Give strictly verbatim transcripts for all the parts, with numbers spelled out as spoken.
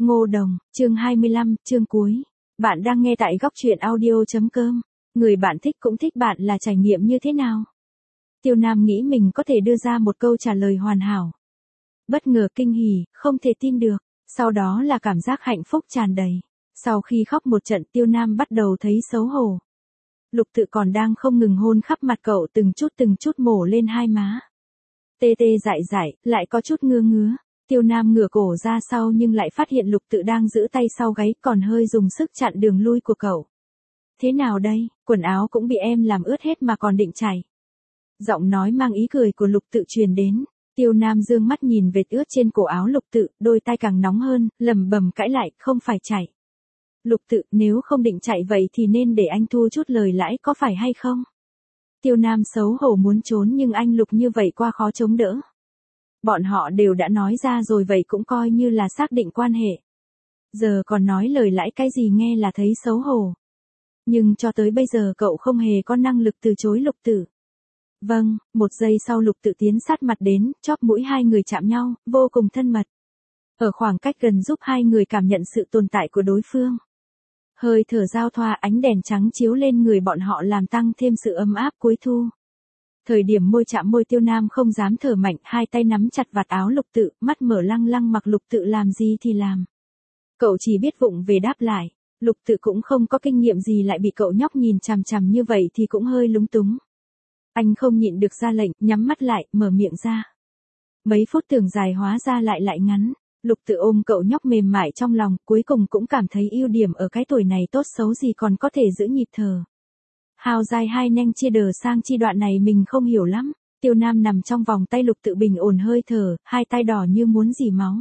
Ngô Đồng, chương hai mươi lăm, chương cuối. Bạn đang nghe tại góc truyện audio.com. Người bạn thích cũng thích bạn là trải nghiệm như thế nào? Tiêu Nam nghĩ mình có thể đưa ra một câu trả lời hoàn hảo. Bất ngờ, kinh hỉ, không thể tin được. Sau đó là cảm giác hạnh phúc tràn đầy. Sau khi khóc một trận, Tiêu Nam bắt đầu thấy xấu hổ. Lục Tự còn đang không ngừng hôn khắp mặt cậu, từng chút từng chút mổ lên hai má. Tê tê dại dại, lại có chút ngứa ngứa. Tiêu Nam ngửa cổ ra sau nhưng lại phát hiện Lục Tự đang giữ tay sau gáy, còn hơi dùng sức chặn đường lui của cậu. Thế nào đây, quần áo cũng bị em làm ướt hết mà còn định chảy. Giọng nói mang ý cười của Lục Tự truyền đến. Tiêu Nam dương mắt nhìn vệt ướt trên cổ áo Lục Tự, đôi tay càng nóng hơn, lẩm bẩm cãi lại, không phải chảy. Lục Tự, nếu không định chạy vậy thì nên để anh thu chút lời lãi, có phải hay không? Tiêu Nam xấu hổ muốn trốn nhưng anh Lục như vậy qua khó chống đỡ. Bọn họ đều đã nói ra rồi, vậy cũng coi như là xác định quan hệ. Giờ còn nói lời lãi cái gì, nghe là thấy xấu hổ. Nhưng cho tới bây giờ cậu không hề có năng lực từ chối Lục Tự. Vâng, một giây sau Lục Tự tiến sát mặt đến, chóp mũi hai người chạm nhau, vô cùng thân mật. Ở khoảng cách gần giúp hai người cảm nhận sự tồn tại của đối phương. Hơi thở giao thoa, ánh đèn trắng chiếu lên người bọn họ làm tăng thêm sự ấm áp cuối thu. Thời điểm môi chạm môi, Tiêu Nam không dám thở mạnh, hai tay nắm chặt vạt áo Lục Tự, mắt mở lăng lăng mặc Lục Tự làm gì thì làm. Cậu chỉ biết vụng về đáp lại. Lục Tự cũng không có kinh nghiệm gì, lại bị cậu nhóc nhìn chằm chằm như vậy thì cũng hơi lúng túng. Anh không nhịn được ra lệnh, nhắm mắt lại, mở miệng ra. Mấy phút tưởng dài hóa ra lại lại ngắn. Lục Tự ôm cậu nhóc mềm mại trong lòng, cuối cùng cũng cảm thấy ưu điểm ở cái tuổi này tốt xấu gì còn có thể giữ nhịp thở. Hào dài hai nanh chia đờ sang chi đoạn này mình không hiểu lắm. Tiêu Nam nằm trong vòng tay Lục Tự bình ổn hơi thở, hai tay đỏ như muốn rỉ máu.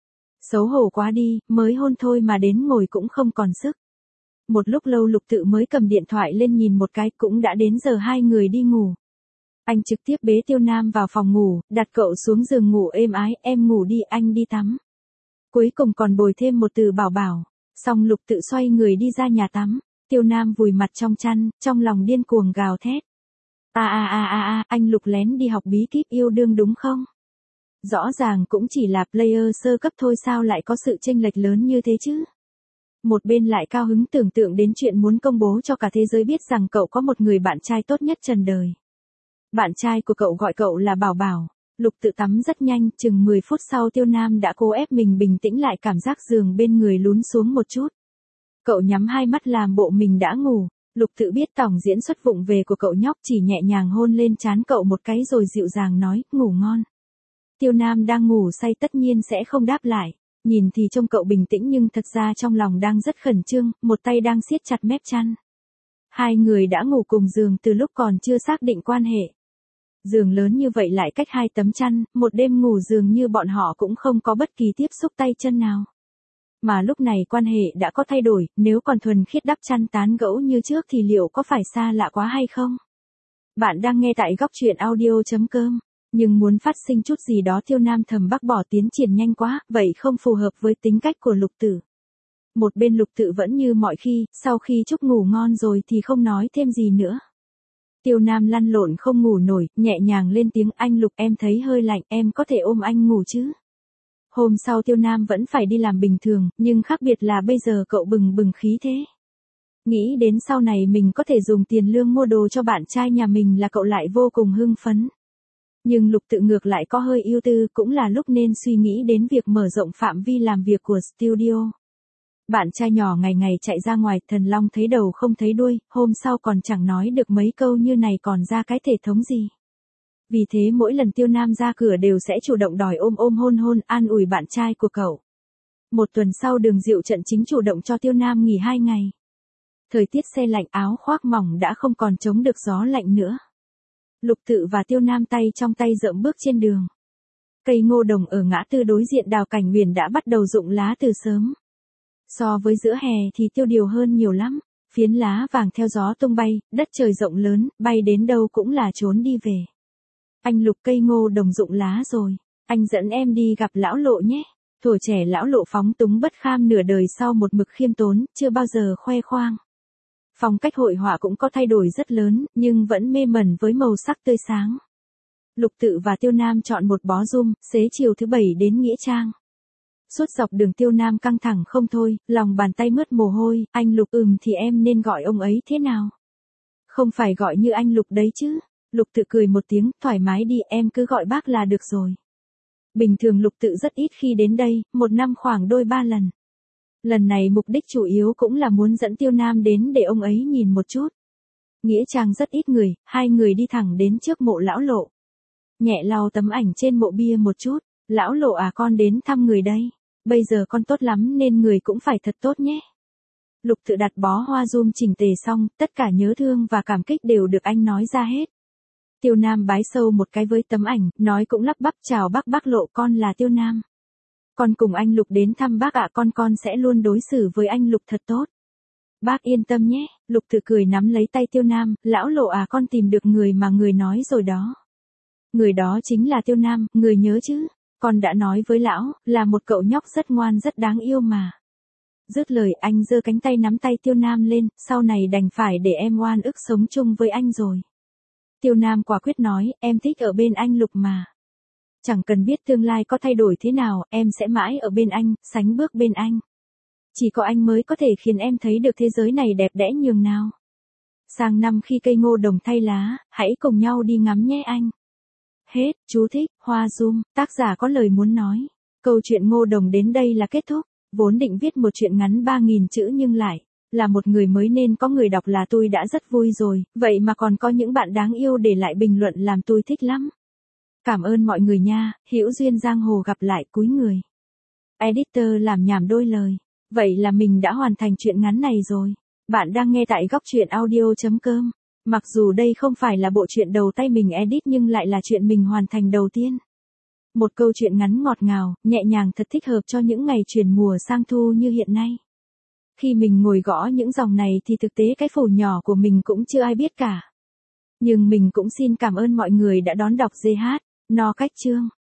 Xấu hổ quá đi, mới hôn thôi mà đến ngồi cũng không còn sức. Một lúc lâu Lục Tự mới cầm điện thoại lên nhìn một cái, cũng đã đến giờ hai người đi ngủ. Anh trực tiếp bế Tiêu Nam vào phòng ngủ, đặt cậu xuống giường ngủ êm ái, em ngủ đi, anh đi tắm. Cuối cùng còn bồi thêm một từ bảo bảo. Xong Lục Tự xoay người đi ra nhà tắm. Tiêu Nam vùi mặt trong chăn, trong lòng điên cuồng gào thét. À à à à à, anh Lục lén đi học bí kíp yêu đương đúng không? Rõ ràng cũng chỉ là player sơ cấp thôi, sao lại có sự chênh lệch lớn như thế chứ? Một bên lại cao hứng tưởng tượng đến chuyện muốn công bố cho cả thế giới biết rằng cậu có một người bạn trai tốt nhất trần đời. Bạn trai của cậu gọi cậu là Bảo Bảo. Lục Tự tắm rất nhanh, chừng mười phút sau Tiêu Nam đã cố ép mình bình tĩnh lại, cảm giác giường bên người lún xuống một chút. Cậu nhắm hai mắt làm bộ mình đã ngủ. Lục Tự biết tổng diễn xuất vụng về của cậu nhóc, chỉ nhẹ nhàng hôn lên trán cậu một cái rồi dịu dàng nói, ngủ ngon. Tiêu Nam đang ngủ say tất nhiên sẽ không đáp lại. Nhìn thì trông cậu bình tĩnh nhưng thật ra trong lòng đang rất khẩn trương, một tay đang siết chặt mép chăn. Hai người đã ngủ cùng giường từ lúc còn chưa xác định quan hệ. Giường lớn như vậy lại cách hai tấm chăn, một đêm ngủ dường như bọn họ cũng không có bất kỳ tiếp xúc tay chân nào. Mà lúc này quan hệ đã có thay đổi, nếu còn thuần khiết đắp chăn tán gẫu như trước thì liệu có phải xa lạ quá hay không? Bạn đang nghe tại góc truyện audio.com. Nhưng muốn phát sinh chút gì đó Tiêu Nam thầm bác bỏ, tiến triển nhanh quá, vậy không phù hợp với tính cách của Lục Tự. Một bên Lục Tự vẫn như mọi khi, sau khi chúc ngủ ngon rồi thì không nói thêm gì nữa. Tiêu Nam lăn lộn không ngủ nổi, nhẹ nhàng lên tiếng, anh Lục em thấy hơi lạnh, em có thể ôm anh ngủ chứ? Hôm sau Tiêu Nam vẫn phải đi làm bình thường, nhưng khác biệt là bây giờ cậu bừng bừng khí thế. Nghĩ đến sau này mình có thể dùng tiền lương mua đồ cho bạn trai nhà mình là cậu lại vô cùng hưng phấn. Nhưng Lục Tự ngược lại có hơi ưu tư, cũng là lúc nên suy nghĩ đến việc mở rộng phạm vi làm việc của studio. Bạn trai nhỏ ngày ngày chạy ra ngoài, thần long thấy đầu không thấy đuôi, hôm sau còn chẳng nói được mấy câu như này còn ra cái thể thống gì. Vì thế mỗi lần Tiêu Nam ra cửa đều sẽ chủ động đòi ôm ôm hôn hôn, an ủi bạn trai của cậu. Một tuần sau Đường Diệu trận chính chủ động cho Tiêu Nam nghỉ hai ngày. Thời tiết se lạnh, áo khoác mỏng đã không còn chống được gió lạnh nữa. Lục Tự và Tiêu Nam tay trong tay rợm bước trên đường. Cây ngô đồng ở ngã tư đối diện đào cảnh huyền đã bắt đầu rụng lá từ sớm. So với giữa hè thì tiêu điều hơn nhiều lắm, phiến lá vàng theo gió tung bay, đất trời rộng lớn, bay đến đâu cũng là trốn đi về. Anh Lục, cây ngô đồng rụng lá rồi, anh dẫn em đi gặp lão Lộ nhé. Thuở trẻ lão Lộ phóng túng bất kham, nửa đời sau một mực khiêm tốn, chưa bao giờ khoe khoang. Phong cách hội họa cũng có thay đổi rất lớn, nhưng vẫn mê mẩn với màu sắc tươi sáng. Lục Tự và Tiêu Nam chọn một bó rum, xế chiều thứ bảy đến Nghĩa Trang. Suốt dọc đường Tiêu Nam căng thẳng không thôi, lòng bàn tay mướt mồ hôi, anh Lục ừm thì em nên gọi ông ấy thế nào? Không phải gọi như anh Lục đấy chứ. Lục tự cười một tiếng, thoải mái đi, em cứ gọi bác là được rồi. Bình thường Lục tự rất ít khi đến đây, một năm khoảng đôi ba lần. Lần này mục đích chủ yếu cũng là muốn dẫn Tiêu Nam đến để ông ấy nhìn một chút. Nghĩa trang rất ít người, hai người đi thẳng đến trước mộ lão Lộ. Nhẹ lau tấm ảnh trên mộ bia một chút, lão Lộ à, con đến thăm người đây. Bây giờ con tốt lắm nên người cũng phải thật tốt nhé. Lục tự đặt bó hoa zoom chỉnh tề xong, tất cả nhớ thương và cảm kích đều được anh nói ra hết. Tiêu Nam bái sâu một cái với tấm ảnh, nói cũng lắp bắp, chào bác bác Lộ, con là Tiêu Nam. Con cùng anh Lục đến thăm bác ạ, con con sẽ luôn đối xử với anh Lục thật tốt. Bác yên tâm nhé. Lục tự cười nắm lấy tay Tiêu Nam, lão Lộ à, con tìm được người mà người nói rồi đó. Người đó chính là Tiêu Nam, người nhớ chứ? Con đã nói với lão, là một cậu nhóc rất ngoan rất đáng yêu mà. Dứt lời anh giơ cánh tay nắm tay Tiêu Nam lên, sau này đành phải để em oan ức sống chung với anh rồi. Tiêu Nam quả quyết nói, em thích ở bên anh Lục mà. Chẳng cần biết tương lai có thay đổi thế nào, em sẽ mãi ở bên anh, sánh bước bên anh. Chỉ có anh mới có thể khiến em thấy được thế giới này đẹp đẽ nhường nào. Sang năm khi cây ngô đồng thay lá, hãy cùng nhau đi ngắm nhé anh. Hết, chú thích, hoa zoom, tác giả có lời muốn nói. Câu chuyện Ngô Đồng đến đây là kết thúc. Vốn định viết một chuyện ngắn ba nghìn chữ nhưng lại là một người mới nên có người đọc là tôi đã rất vui rồi, vậy mà còn có những bạn đáng yêu để lại bình luận làm tôi thích lắm. Cảm ơn mọi người nha, hữu duyên giang hồ gặp lại, cúi người. Editor làm nhảm đôi lời. Vậy là mình đã hoàn thành chuyện ngắn này rồi. Bạn đang nghe tại góc truyện audio chấm com. Mặc dù đây không phải là bộ truyện đầu tay mình edit nhưng lại là chuyện mình hoàn thành đầu tiên. Một câu chuyện ngắn ngọt ngào, nhẹ nhàng thật thích hợp cho những ngày chuyển mùa sang thu như hiện nay. Khi mình ngồi gõ những dòng này thì thực tế cái phổ nhỏ của mình cũng chưa ai biết cả. Nhưng mình cũng xin cảm ơn mọi người đã đón đọc giê hát, no cách chương.